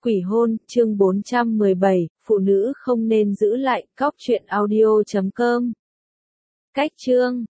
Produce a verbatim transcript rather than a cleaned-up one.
Quỷ hôn, chương bốn trăm mười bảy, phụ nữ không nên giữ lại, cóc truyện audio chấm com. Cách chương